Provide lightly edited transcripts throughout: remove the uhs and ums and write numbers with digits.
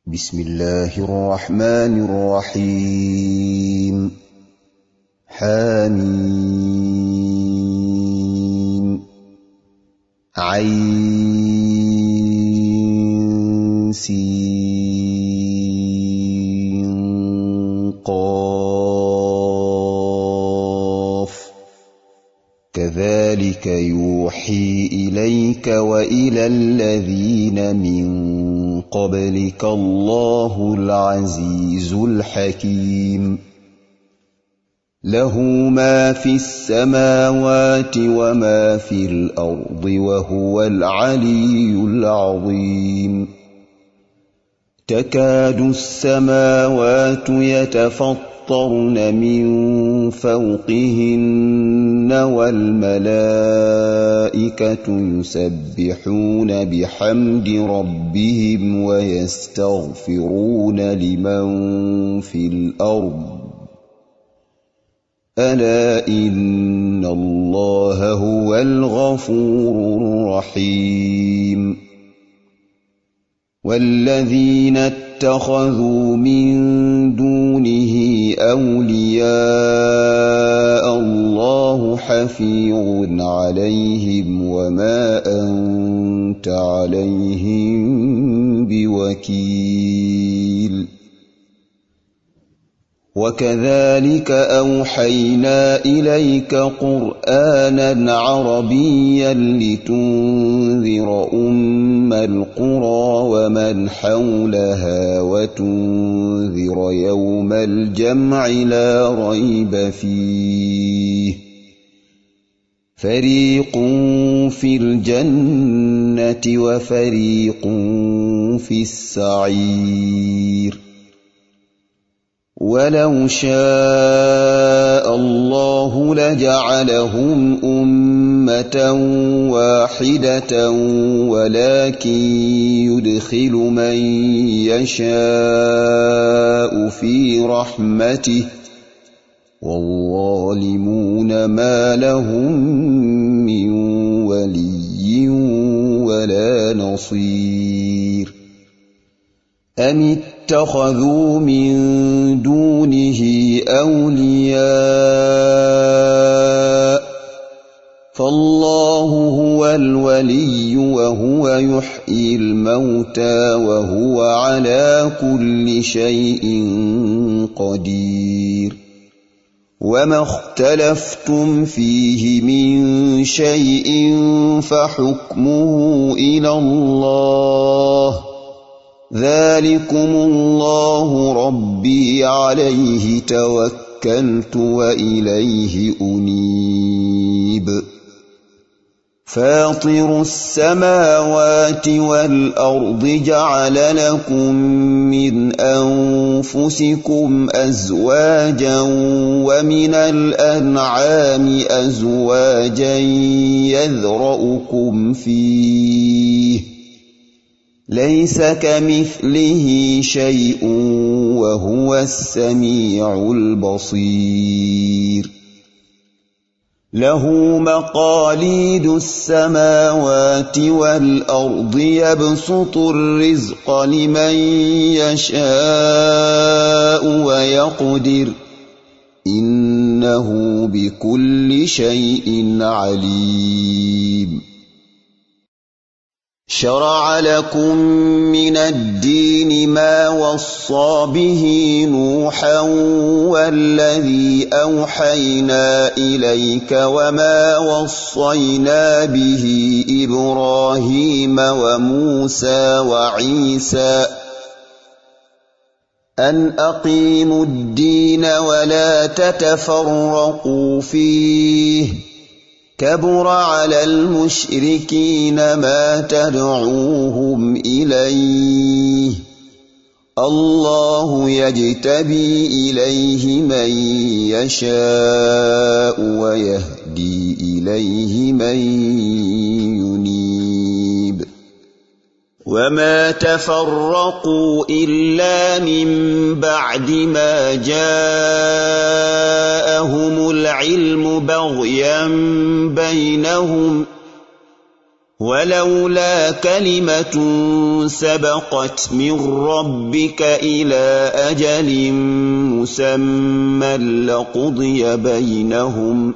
بسم الله الرحمن الرحيم حميم عين سين قاف كذلك يوحي إليك وإلى الذين من قبلك الله العزيز الحكيم له ما في السماوات وما في الأرض وهو العلي العظيم تكاد السماوات يتفطرن من فوقهن والملائكة يسبحون بحمد ربهم ويستغفرون لمن في الأرض ألا إن الله هو الغفور الرحيم والذين اتخذوا من دونه أولياء الله حفيظ عليهم وما أنت عليهم بوكيل وكذلك أوحينا إليك قرآنا عربيا لتنذر أم القرى ومن حولها وتنذر يوم الجمع لا ريب فيه فريق في الجنة وفريق في السعير ولو شاء الله لجعلهم أمة واحدة ولكن يدخل من يشاء في رحمته والظالمون ما لهم من ولي ولا نصير أم اتخذوا من دونه أولياء فالله هو الولي وهو يحيي الموتى وهو على كل شيء قدير وما اختلفتم فيه من شيء فحكمه إلى الله ذلكم الله ربي عليه توكلت وإليه أنيب فاطر السماوات والأرض جعل لكم من أنفسكم أزواجا ومن الأنعام أزواجا يذرؤكم فيه ليس كمثله شيء وهو السميع البصير له مقاليد السماوات والأرض يبسط الرزق لمن يشاء ويقدر إنه بكل شيء عليم شرع لكم من الدين ما وصى به نوحا والذي أوحينا إليك وما وصينا به إبراهيم وموسى وعيسى أن أقيموا الدين ولا تتفرقوا فيه كبر على المشركين ما تدعوهم إليه الله يجتبي إليه من يشاء ويهدي إليه من ينيب وما تفرقوا إلا من بعد ما جاءهم العلم بغيا بينهم ولولا كلمة سبقت من ربك إلى أجل مسمى لقضي بينهم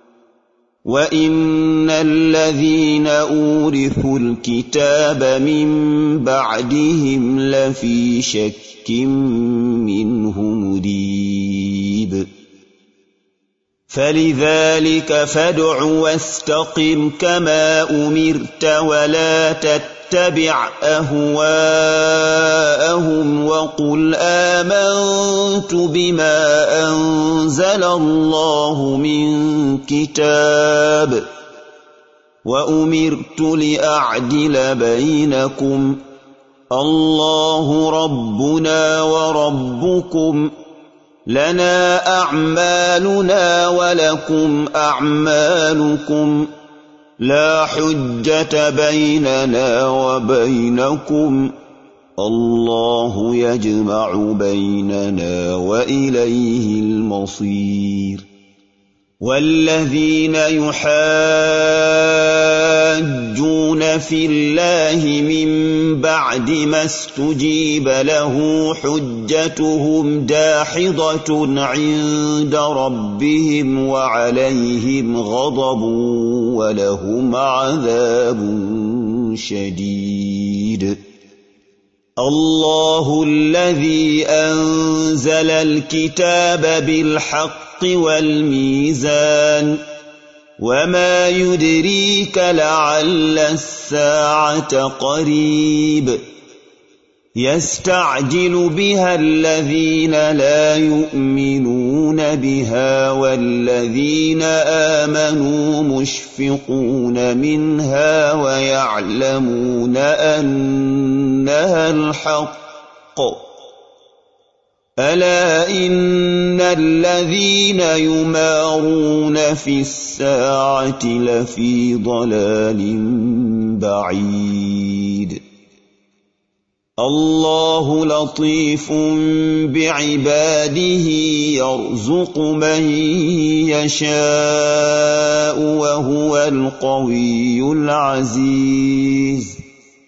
وإن الذين أورثوا الكتاب من بعدهم لفي شك منه مريب فلذلك فادع واستقم كما أمرت ولا تتبع أهواءهم وقل آمنت بما أنزل الله من كتاب وأمرت لأعدل بينكم الله ربنا وربكم لنا أعمالنا ولكم أعمالكم لا حجة بيننا وبينكم الله يجمع بيننا وإليه المصير والذين يحاجون في الله من بعد ما استجيب له حجتهم داحضة عند ربهم وعليهم غضب ولهم عذاب شديد الله الذي أنزل الكتاب بالحق والميزان وما يدريك لعل الساعة قريب يستعجل بها الذين لا يؤمنون بها والذين آمنوا مشفقون منها ويعلمون أنها الحق ألا إن الذين يمارون في الساعة لفي ضلال بعيد الله لطيف بعباده يرزق من يشاء وهو القوي العزيز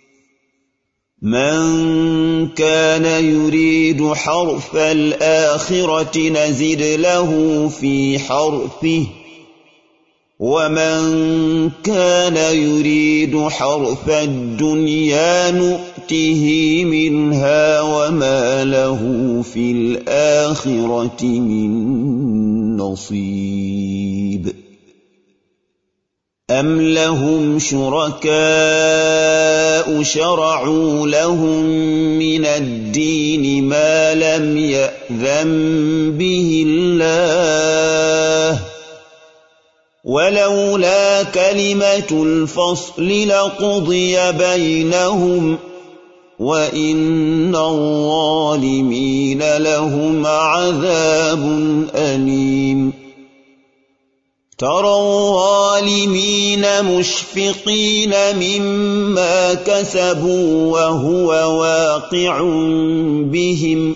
من كان يريد حرث الآخرة نزد له في حرثه ومن كان يريد حرث الدنيا نؤته منها وما له في الآخرة من نصيب أم لهم شركاء شرعوا لهم من الدين ما لم يأذن به الله ولولا كلمة الفصل لقضي بينهم وإن الظالمين لهم عذاب أليم ترى الظالمين مشفقين مما كسبوا وهو واقع بهم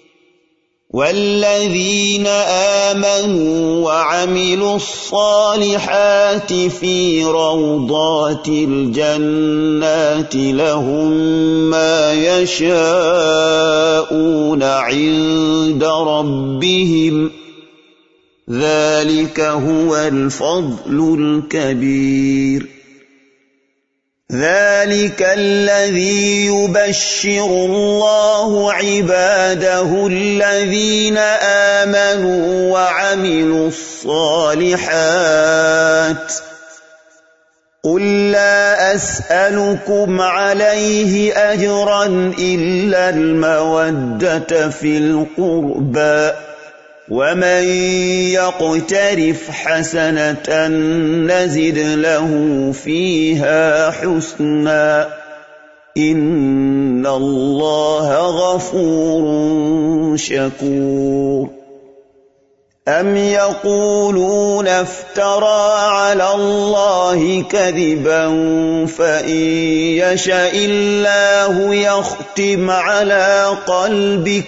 والذين آمنوا وعملوا الصالحات في روضات الجنات لهم ما يشاءون عند ربهم ذلك هو الفضل الكبير ذلك الذي يبشر الله عباده الذين آمنوا وعملوا الصالحات قل لا أسألكم عليه أجرا إلا المودة في القربى ومن يقترف حسنة نزد له فيها حسنا إن الله غفور شكور أم يقولون افترى على الله كذبا فإن يشاء الله يختم على قلبك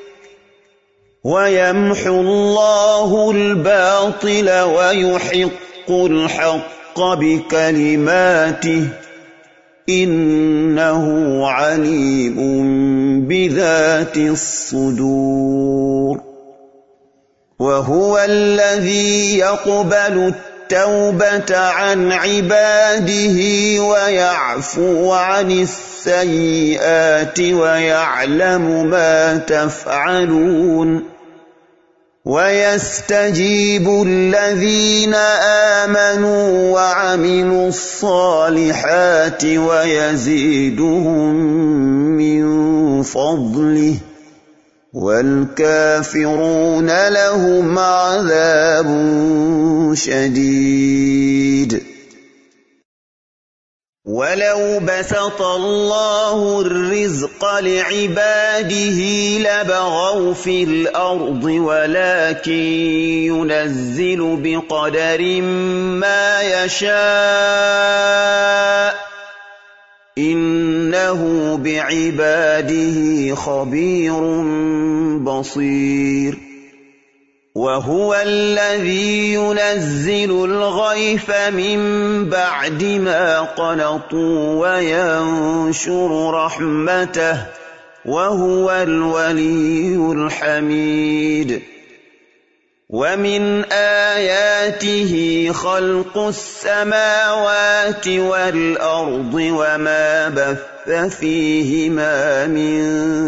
ويمحو الله الباطل ويحق الحق بكلماته إنه عليم بذات الصدور وهو الذي يقبل التوبة عن عباده ويعفو عن السيئات ويعلم ما تفعلون ويستجيب الذين آمنوا وعملوا الصالحات ويزيدهم من فضله والكافرون لهم عذاب شديد ولو بسط الله الرزق لعباده لبغوا في الأرض ولكن ينزل بقدر ما يشاء إنه بعباده خبير بصير وهو الذي ينزل الغيث من بعد ما قنطوا وينشر رحمته وهو الولي الحميد ومن آياته خلق السماوات والأرض وما بث فيهما من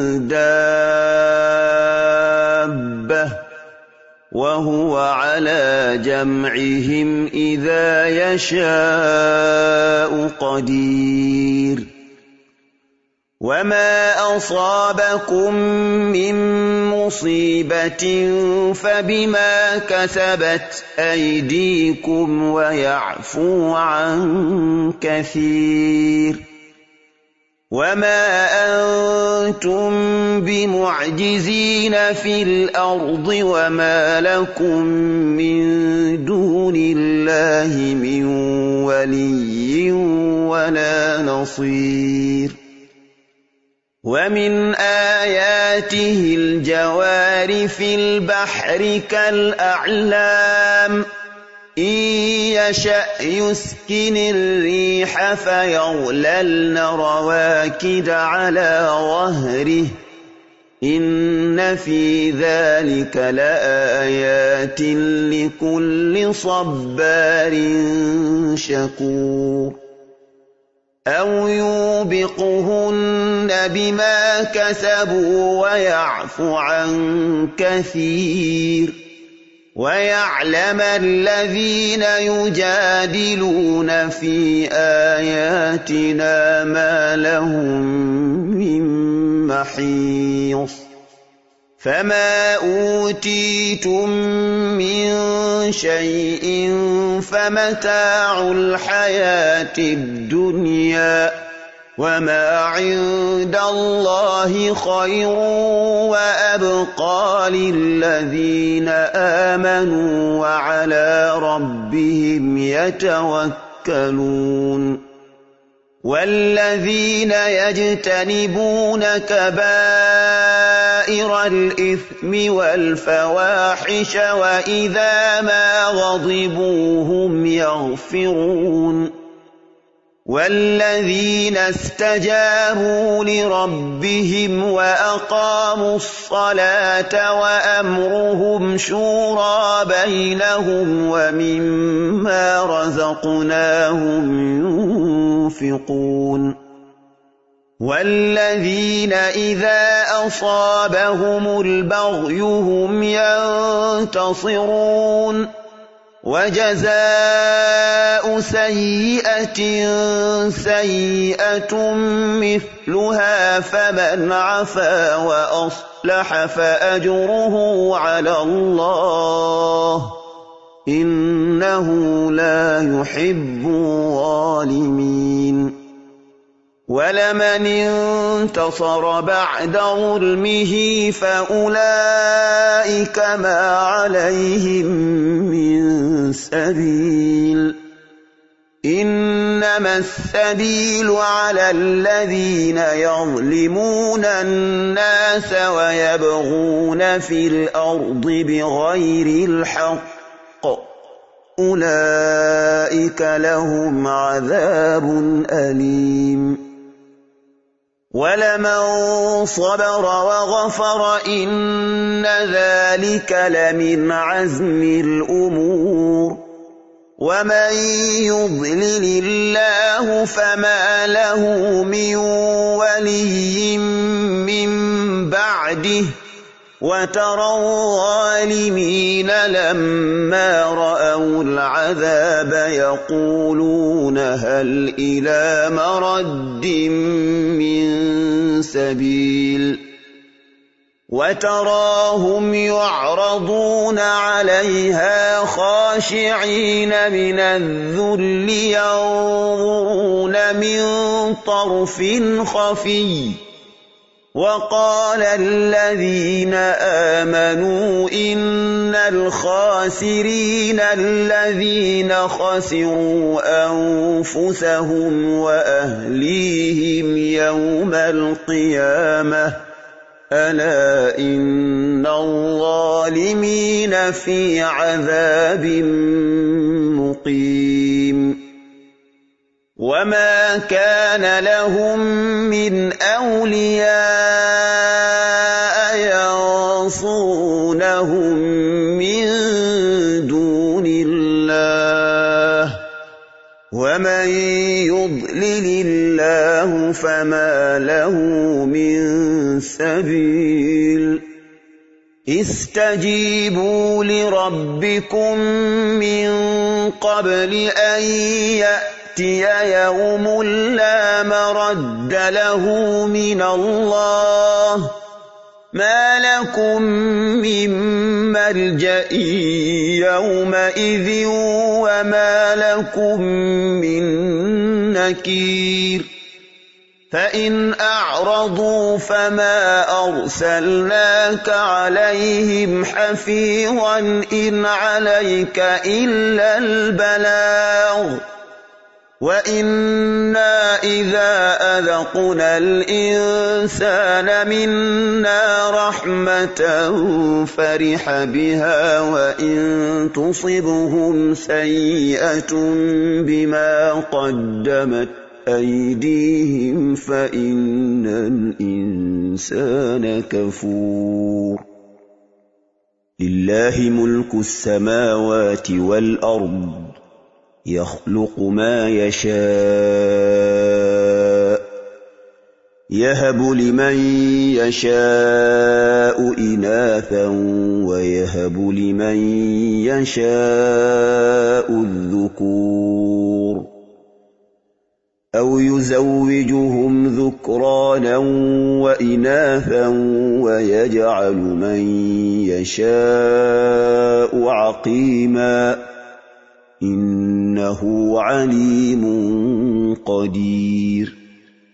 دابة وهو على جمعهم إذا يشاء قدير وما أصابكم من مصيبة فبما كسبت أيديكم ويعفو عن كثير وما أنتم بمعجزين في الأرض وما لكم من دون الله من ولي ولا نصير ومن آياته الجوار في البحر كالأعلام إن يشأ يسكن الريح فيظللن رواكد على ظهره إن في ذلك لآيات لكل صبار شكور أو يوبقهن بما كسبوا ويعفو عن كثير ويعلم الذين يجادلون في آياتنا ما لهم من محيص فما أوتيتم من شيء فمتاع الحياة الدنيا وما عند الله خير وأبقى للذين آمنوا وعلى ربهم يتوكلون والذين يجتنبون كبائر الإثم والفواحش وإذا ما غضبوا هم يغفرون والذين استجابوا لربهم وأقاموا الصلاة وأمرهم شورى بينهم ومما رزقناهم ينفقون والذين إذا أصابهم البغي هم ينتصرون وجزاء سيئة سيئة مثلها فمن عفا وأصلح فأجره على الله إنه لا يحب الظالمين ولمن انتصر بعد ظلمه فأولئك ما عليهم من سبيل إنما السبيل على الذين يظلمون الناس ويبغون في الأرض بغير الحق أولئك لهم عذاب أليم ولمن صبر وغفر إن ذلك لمن عزم الأمور ومن يضلل الله فما له من ولي من بعده وترى الظالمين لما رأوا العذاب يقولون هل إلى مرد من سبيل وتراهم يعرضون عليها خاشعين من الذل ينظرون من طرف خفي وقال الذين آمنوا إن الخاسرين الذين خسروا أنفسهم وأهليهم يوم القيامة ألا إن الظالمين في عذاب مقيم وما كان لهم من أولياء ينصرونهم من دون الله ومن يضلل الله فما له من سبيل استجيبوا لربكم من قبل أن يأتي يوم لا مرد له من الله ما لكم من ملجأ يومئذ وما لكم من نكير فإن أعرضوا فما أرسلناك عليهم حفيظا إن عليك إلا البلاغ وإنا إذا أذقنا الإنسان منا رحمة فرح بها وإن تصبهم سيئة بما قدمت أيديهم فإن الإنسان كفور لله ملك السماوات والأرض يخلق ما يشاء يهب لمن يشاء إناثا ويهب لمن يشاء الذكور أو يزوجهم ذكرانا وإناثا ويجعل من يشاء عقيما إنه عليم قدير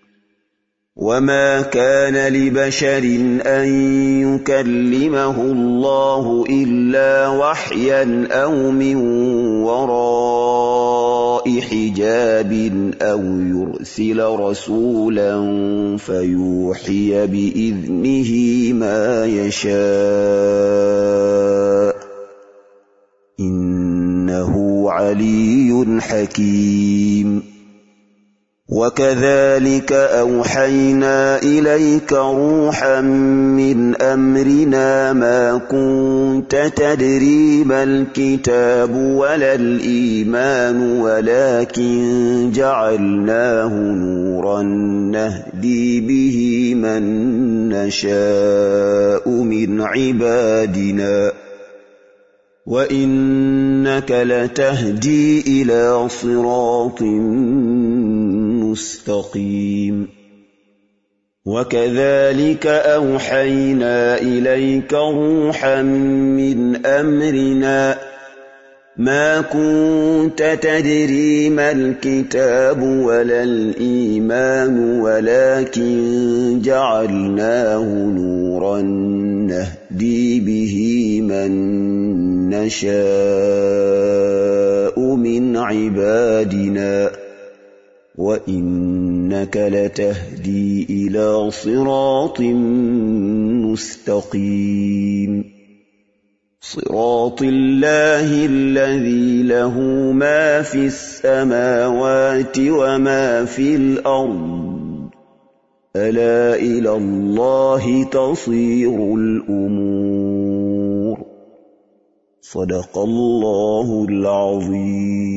وما كان لبشر أن يكلمه الله إلا وحيا أو من وراء حجاب أو يرسل رسولا فيوحي بإذنه ما يشاء إنه علي حكيم وكذلك أوحينا إليك روحا من أمرنا ما كنت تدري ما الكتاب ولا الإيمان ولكن جعلناه نورا نهدي به من نشاء من عبادنا وإنك لتهدي إلى صراط مستقيم وكذلك أوحينا إليك روحا من أمرنا ما كنت تدري ما الكتاب ولا الإيمان ولكن جعلناه نورا نهدي به من نشاء من عبادنا وإنك لتهدي إلى صراط مستقيم صراط الله الذي له ما في السماوات وما في الأرض ألا إلى الله تصير الأمور صدق الله العظيم.